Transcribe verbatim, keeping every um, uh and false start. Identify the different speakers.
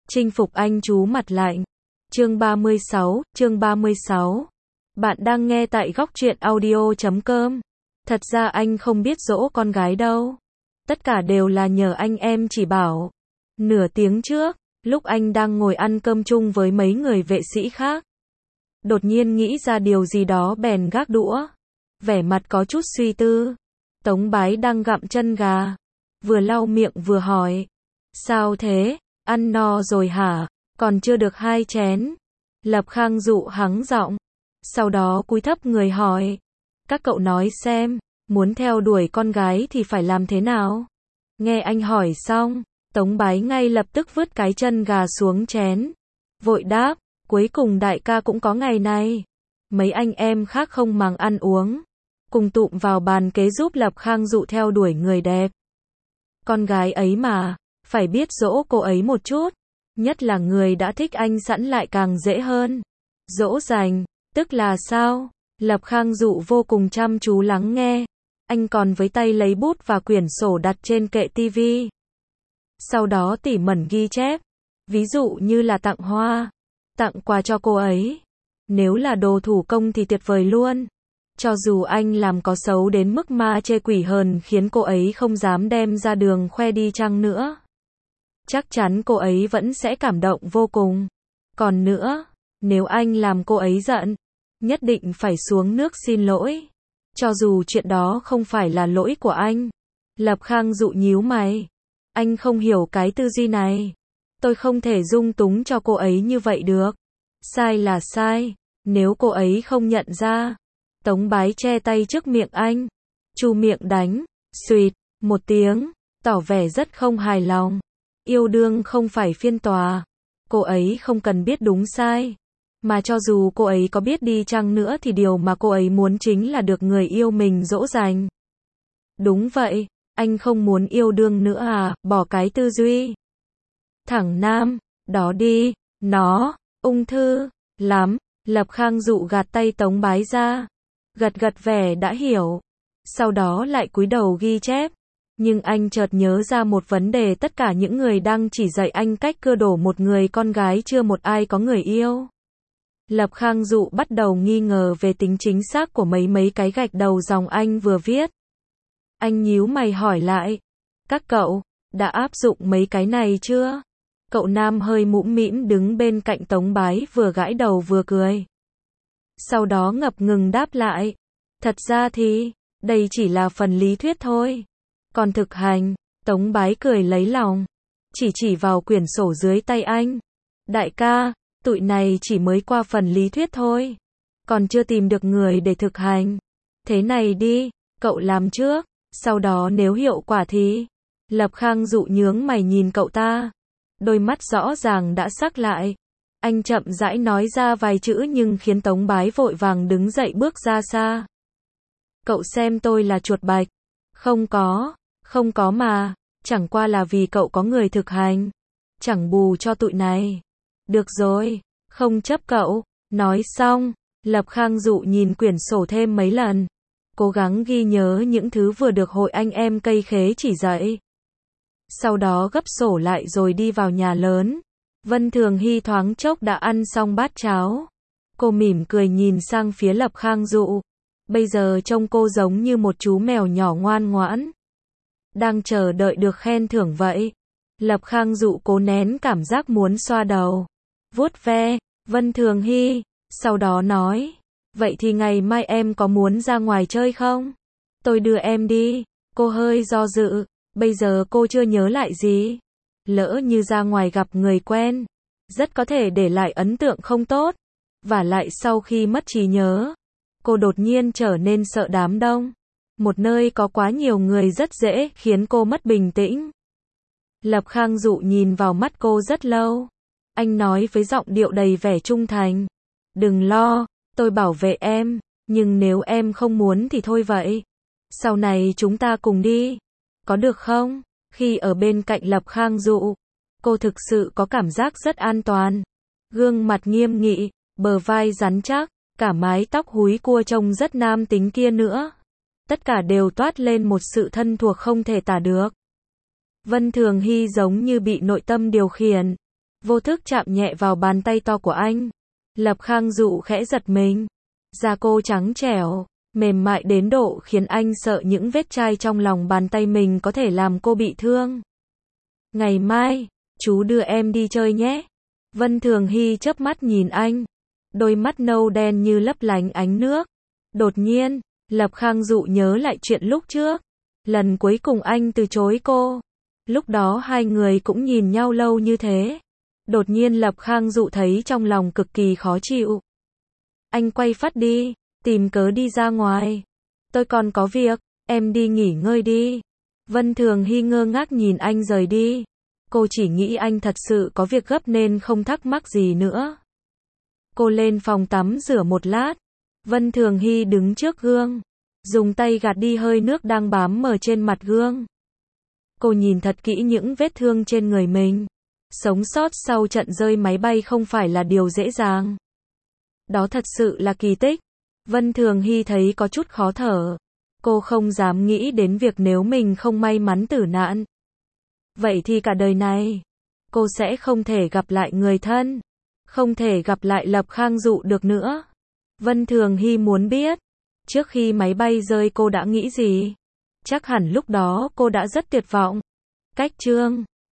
Speaker 1: Chinh phục anh chú mặt lạnh. Chương ba mươi sáu, chương ba mươi sáu. Bạn đang nghe tại góc truyện audio chấm com. Thật ra anh không biết dỗ con gái đâu. Tất cả đều là nhờ anh em chỉ bảo. Nửa tiếng trước, lúc anh đang ngồi ăn cơm chung với mấy người vệ sĩ khác, đột nhiên nghĩ ra điều gì đó bèn gác đũa. Vẻ mặt có chút suy tư. Tống Bái đang gặm chân gà, vừa lau miệng vừa hỏi. Sao thế, ăn no rồi hả? Còn chưa được hai chén. Lập Khang dụ hắng giọng. Sau đó cúi thấp người hỏi. Các cậu nói xem, muốn theo đuổi con gái thì phải làm thế nào? Nghe anh hỏi xong, Tống Bái ngay lập tức vứt cái chân gà xuống chén. Vội đáp, cuối cùng đại ca cũng có ngày này. Mấy anh em khác không màng ăn uống, cùng tụm vào bàn kế giúp Lập Khang dụ theo đuổi người đẹp. Con gái ấy mà, phải biết dỗ cô ấy một chút. Nhất là người đã thích anh sẵn lại càng dễ hơn. Dỗ dành, tức là sao? Lập Khang dụ vô cùng chăm chú lắng nghe. Anh còn với tay lấy bút và quyển sổ đặt trên kệ tivi. Sau đó tỉ mẩn ghi chép. Ví dụ như là tặng hoa, tặng quà cho cô ấy. Nếu là đồ thủ công thì tuyệt vời luôn. Cho dù anh làm có xấu đến mức ma chê quỷ hờn khiến cô ấy không dám đem ra đường khoe đi chăng nữa, chắc chắn cô ấy vẫn sẽ cảm động vô cùng. Còn nữa, nếu anh làm cô ấy giận, nhất định phải xuống nước xin lỗi. Cho dù chuyện đó không phải là lỗi của anh. Lập Khang dụ nhíu mày. Anh không hiểu cái tư duy này. Tôi không thể dung túng cho cô ấy như vậy được. Sai là sai. Nếu cô ấy không nhận ra. Tống Bái che tay trước miệng anh. Chu miệng đánh. Xuyệt. Một tiếng. Tỏ vẻ rất không hài lòng. Yêu đương không phải phiên tòa. Cô ấy không cần biết đúng sai. Mà cho dù cô ấy có biết đi chăng nữa thì điều mà cô ấy muốn chính là được người yêu mình dỗ dành. Đúng vậy, anh không muốn yêu đương nữa à, bỏ cái tư duy thẳng nam, đó đi, nó, ung thư, lắm. Lập Khang dụ gạt tay Tống Bái ra. Gật gật vẻ đã hiểu. Sau đó lại cúi đầu ghi chép. Nhưng anh chợt nhớ ra một vấn đề, tất cả những người đang chỉ dạy anh cách cưa đổ một người con gái chưa một ai có người yêu. Lập Khang dụ bắt đầu nghi ngờ về tính chính xác của mấy mấy cái gạch đầu dòng anh vừa viết. Anh nhíu mày hỏi lại. Các cậu, đã áp dụng mấy cái này chưa? Cậu nam hơi mũm mĩm đứng bên cạnh Tống Bái vừa gãi đầu vừa cười. Sau đó ngập ngừng đáp lại. Thật ra thì, đây chỉ là phần lý thuyết thôi. Còn thực hành, Tống Bái cười lấy lòng. Chỉ chỉ vào quyển sổ dưới tay anh. Đại ca, tụi này chỉ mới qua phần lý thuyết thôi. Còn chưa tìm được người để thực hành. Thế này đi, cậu làm trước. Sau đó nếu hiệu quả thì... Lập Khang dụ nhướng mày nhìn cậu ta. Đôi mắt rõ ràng đã sắc lại. Anh chậm rãi nói ra vài chữ nhưng khiến Tống Bái vội vàng đứng dậy bước ra xa. Cậu xem tôi là chuột bạch. Không có, không có mà. Chẳng qua là vì cậu có người thực hành. Chẳng bù cho tụi này. Được rồi, không chấp cậu. Nói xong, Lập Khang dụ nhìn quyển sổ thêm mấy lần. Cố gắng ghi nhớ những thứ vừa được hội anh em cây khế chỉ dạy. Sau đó gấp sổ lại rồi đi vào nhà lớn. Vân Thường Hy thoáng chốc đã ăn xong bát cháo. Cô mỉm cười nhìn sang phía Lập Khang dụ. Bây giờ trông cô giống như một chú mèo nhỏ ngoan ngoãn, đang chờ đợi được khen thưởng vậy. Lập Khang dụ cố nén cảm giác muốn xoa đầu, vuốt ve Vân Thường Hy, sau đó nói. Vậy thì ngày mai em có muốn ra ngoài chơi không? Tôi đưa em đi. Cô hơi do dự. Bây giờ cô chưa nhớ lại gì. Lỡ như ra ngoài gặp người quen, rất có thể để lại ấn tượng không tốt. Và lại sau khi mất trí nhớ, cô đột nhiên trở nên sợ đám đông. Một nơi có quá nhiều người rất dễ khiến cô mất bình tĩnh. Lập Khang dụ nhìn vào mắt cô rất lâu. Anh nói với giọng điệu đầy vẻ trung thành. Đừng lo, tôi bảo vệ em. Nhưng nếu em không muốn thì thôi vậy. Sau này chúng ta cùng đi. Có được không? Khi ở bên cạnh Lập Khang dụ, cô thực sự có cảm giác rất an toàn. Gương mặt nghiêm nghị, bờ vai rắn chắc, cả mái tóc húi cua trông rất nam tính kia nữa. Tất cả đều toát lên một sự thân thuộc không thể tả được. Vân Thường Hy giống như bị nội tâm điều khiển. vô thức chạm nhẹ vào bàn tay to của anh. Lập Khang Dụ khẽ giật mình. Da cô trắng trẻo, mềm mại đến độ khiến anh sợ những vết chai trong lòng bàn tay mình có thể làm cô bị thương. Ngày mai, chú đưa em đi chơi nhé. Vân Thường Hy chớp mắt nhìn anh. Đôi mắt nâu đen như lấp lánh ánh nước. Đột nhiên, Lập Khang Dụ nhớ lại chuyện lúc trước. Lần cuối cùng anh từ chối cô. Lúc đó hai người cũng nhìn nhau lâu như thế. Đột nhiên Lập Khang Dụ thấy trong lòng cực kỳ khó chịu. Anh quay phát đi, tìm cớ đi ra ngoài. Tôi còn có việc, em đi nghỉ ngơi đi. Vân Thường Hy ngơ ngác nhìn anh rời đi. Cô chỉ nghĩ anh thật sự có việc gấp nên không thắc mắc gì nữa. Cô lên phòng tắm rửa một lát. Vân Thường Hy đứng trước gương, dùng tay gạt đi hơi nước đang bám mờ trên mặt gương. Cô nhìn thật kỹ những vết thương trên người mình. Sống sót sau trận rơi máy bay không phải là điều dễ dàng. Đó thật sự là kỳ tích. Vân Thường Hy thấy có chút khó thở. Cô không dám nghĩ đến việc nếu mình không may mắn tử nạn. Vậy thì cả đời này, cô sẽ không thể gặp lại người thân. Không thể gặp lại Lập Khang Dụ được nữa. Vân Thường Hy muốn biết, trước khi máy bay rơi cô đã nghĩ gì? Chắc hẳn lúc đó cô đã rất tuyệt vọng. Cách chương